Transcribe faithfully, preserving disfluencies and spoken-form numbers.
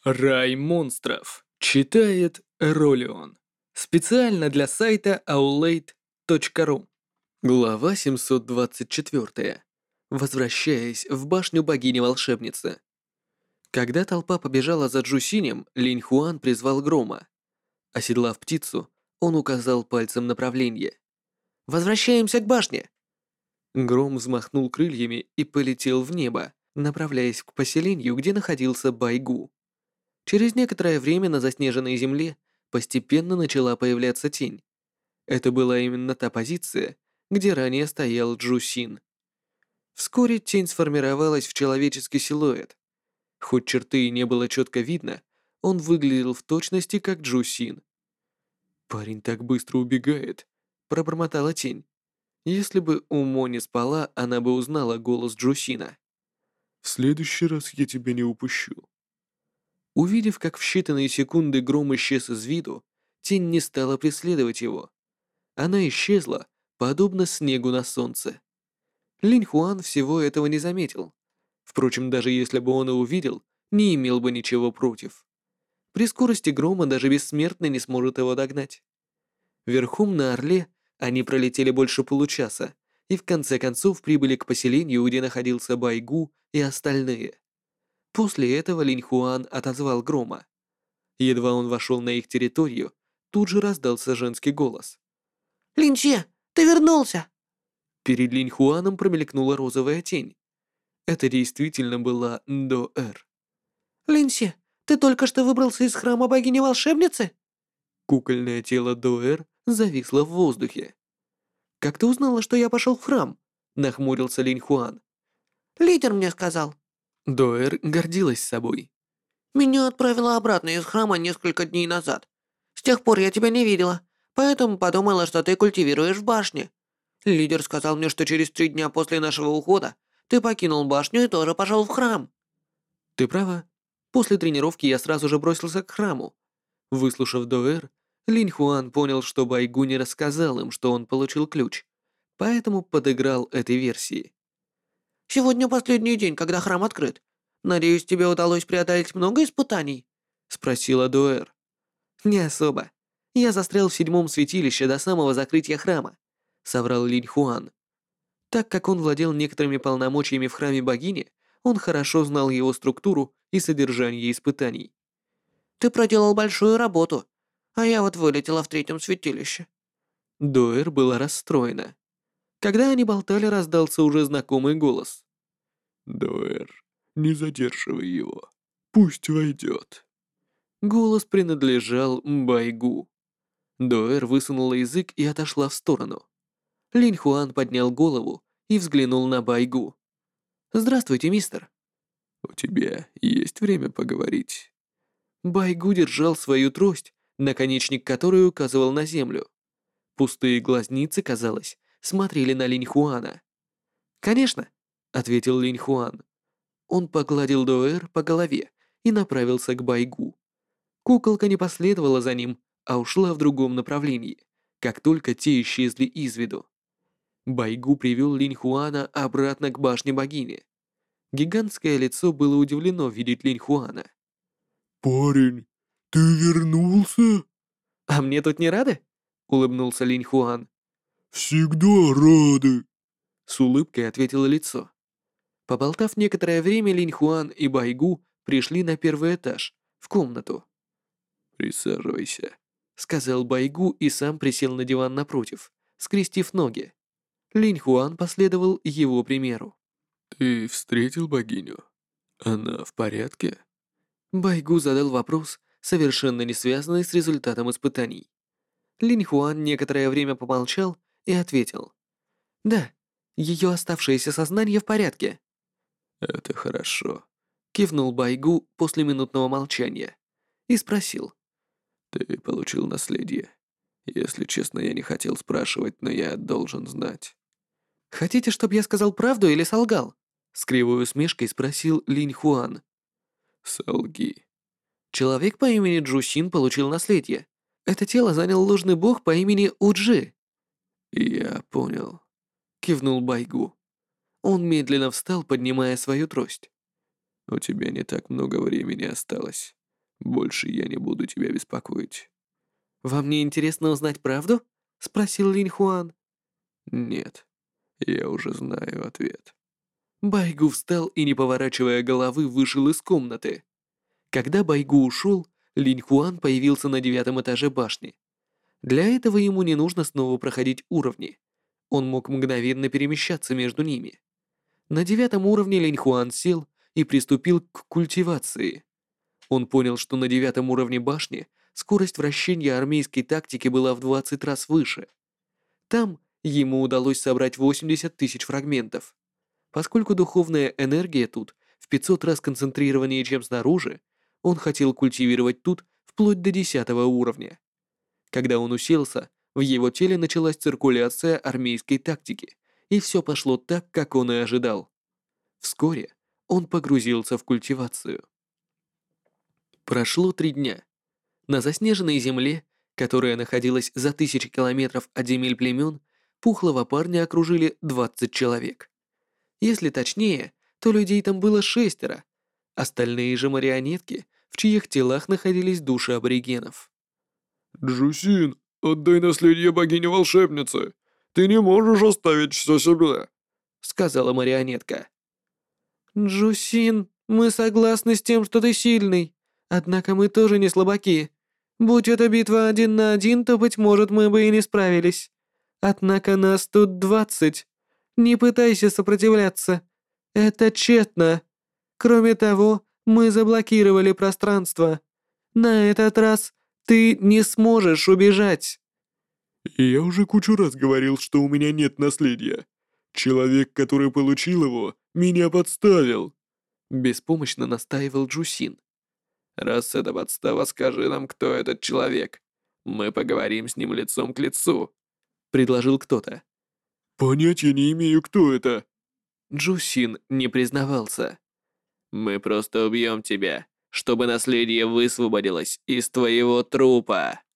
Рай монстров. Читает Ролион. Специально для сайта аулейт точка ру. Глава семьсот двадцать четыре. Возвращаясь в башню богини-волшебницы. Когда толпа побежала за Джусинем, Линь Хуан призвал Грома. Оседлав птицу, он указал пальцем направление. «Возвращаемся к башне!» Гром взмахнул крыльями и полетел в небо, направляясь к поселению, где находился Байгу. Через некоторое время на заснеженной земле постепенно начала появляться тень. Это была именно та позиция, где ранее стоял Джусин. Вскоре тень сформировалась в человеческий силуэт. Хоть черты и не было четко видно, он выглядел в точности как Джусин. «Парень так быстро убегает», — пробормотала тень. Если бы Умо не спала, она бы узнала голос Джусина. «В следующий раз я тебя не упущу». Увидев, как в считанные секунды Гром исчез из виду, тень не стала преследовать его. Она исчезла, подобно снегу на солнце. Линь Хуан всего этого не заметил. Впрочем, даже если бы он и увидел, не имел бы ничего против. При скорости Грома даже бессмертный не сможет его догнать. Верхом на орле они пролетели больше получаса и в конце концов прибыли к поселению, где находился Байгу и остальные. После этого Линь Хуан отозвал Грома. Едва он вошел на их территорию, тут же раздался женский голос. «Линче, ты вернулся!» Перед Линь Хуаном промелькнула розовая тень. Это действительно была До-Эр. «Линси, ты только что выбрался из храма богини-волшебницы?» Кукольное тело До-Эр зависло в воздухе. «Как ты узнала, что я пошел в храм?» — нахмурился Линь Хуан. «Лидер мне сказал. До-Эр гордилась собой. Меня отправила обратно из храма несколько дней назад. С тех пор я тебя не видела, поэтому подумала, что ты культивируешь в башне. Лидер сказал мне, что через три дня после нашего ухода ты покинул башню и тоже пошел в храм». «Ты права. После тренировки я сразу же бросился к храму». Выслушав До-Эр, Линь Хуан понял, что Байгу не рассказал им, что он получил ключ, поэтому подыграл этой версии. «Сегодня последний день, когда храм открыт. Надеюсь, тебе удалось преодолеть много испытаний?» — спросила До-Эр. «Не особо. Я застрял в седьмом святилище до самого закрытия храма», — соврал Линь Хуан. Так как он владел некоторыми полномочиями в храме богини, он хорошо знал его структуру и содержание испытаний. «Ты проделал большую работу, а я вот вылетела в третьем святилище». Доэр была расстроена. Когда они болтали, раздался уже знакомый голос. «Доэр, не задерживай его. Пусть войдет». Голос принадлежал Байгу. Доэр высунула язык и отошла в сторону. Линь Хуан поднял голову и взглянул на Байгу. «Здравствуйте, мистер». «У тебя есть время поговорить?» Байгу держал свою трость, наконечник которой указывал на землю. Пустые глазницы, казалось, смотрели на Линь Хуана. «Конечно», — ответил Линь Хуан. Он погладил Доэр по голове и направился к Байгу. Куколка не последовала за ним, а ушла в другом направлении, как только те исчезли из виду. Байгу привел Линь Хуана обратно к башне богини. Гигантское лицо было удивлено видеть Линь Хуана. «Парень, ты вернулся?» «А мне тут не рады?» — улыбнулся Линь Хуан. «Всегда рады!» — с улыбкой ответило лицо. Поболтав некоторое время, Линь Хуан и Байгу пришли на первый этаж, в комнату. «Присаживайся», — сказал Байгу и сам присел на диван напротив, скрестив ноги. Линь Хуан последовал его примеру. «Ты встретил богиню? Она в порядке?» Байгу задал вопрос, совершенно не связанный с результатом испытаний. Линь Хуан некоторое время помолчал и ответил. «Да, ее оставшееся сознание в порядке». «Это хорошо», — кивнул Байгу после минутного молчания и спросил. «Ты получил наследие. Если честно, я не хотел спрашивать, но я должен знать». «Хотите, чтобы я сказал правду или солгал?» С кривой усмешкой спросил Линь Хуан. «Солги». Человек по имени Джусин получил наследие. Это тело занял ложный бог по имени Уджи. «Я понял», — кивнул Байгу. Он медленно встал, поднимая свою трость. «У тебя не так много времени осталось. Больше я не буду тебя беспокоить. «Вам не интересно узнать правду?» — спросил Линь Хуан. Нет, я уже знаю ответ. Байгу встал и, не поворачивая головы, вышел из комнаты. Когда Байгу ушел, Линь Хуан появился на девятом этаже башни. Для этого ему не нужно снова проходить уровни. Он мог мгновенно перемещаться между ними. На девятом уровне Линь Хуан сел и приступил к культивации. Он понял, что на девятом уровне башни скорость вращения армейской тактики была в двадцать раз выше. Там ему удалось собрать восемьдесят тысяч фрагментов. Поскольку духовная энергия тут в пятьсот раз концентрированнее, чем снаружи, он хотел культивировать тут вплоть до десятого уровня. Когда он уселся, в его теле началась циркуляция армейской тактики, и все пошло так, как он и ожидал. Вскоре он погрузился в культивацию. Прошло три дня. На заснеженной земле, которая находилась за тысячи километров от земель племен, пухлого парня окружили двадцать человек. Если точнее, то людей там было шестеро. Остальные же марионетки, в чьих телах находились души аборигенов. Джусин, отдай наследие богини-волшебницы. Ты не можешь оставить все себе, Сказала марионетка. «Джусин, мы согласны с тем, что ты сильный. Однако мы тоже не слабаки. Будь это битва один на один, то, быть может, мы бы и не справились. Однако нас тут двадцать. Не пытайся сопротивляться. Это тщетно. Кроме того, мы заблокировали пространство. На этот раз ты не сможешь убежать». Я уже кучу раз говорил, что у меня нет наследия. Человек, который получил его, меня подставил. Беспомощно настаивал Джусин. Раз это подстава, скажи нам, кто этот человек. Мы поговорим с ним лицом к лицу, предложил кто-то. Понятия не имею, кто это. Джусин не признавался. Мы просто убьем тебя, чтобы наследие высвободилось из твоего трупа.